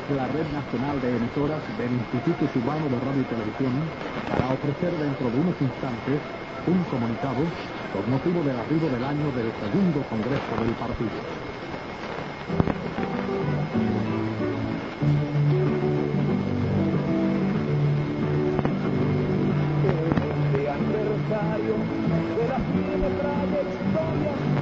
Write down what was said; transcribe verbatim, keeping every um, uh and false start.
la Red Nacional de Emisoras del Instituto Cubano de Radio y Televisión para ofrecer dentro de unos instantes un comunicado con motivo del arribo del año del segundo Congreso del Partido. Este aniversario de la célebre trayectoria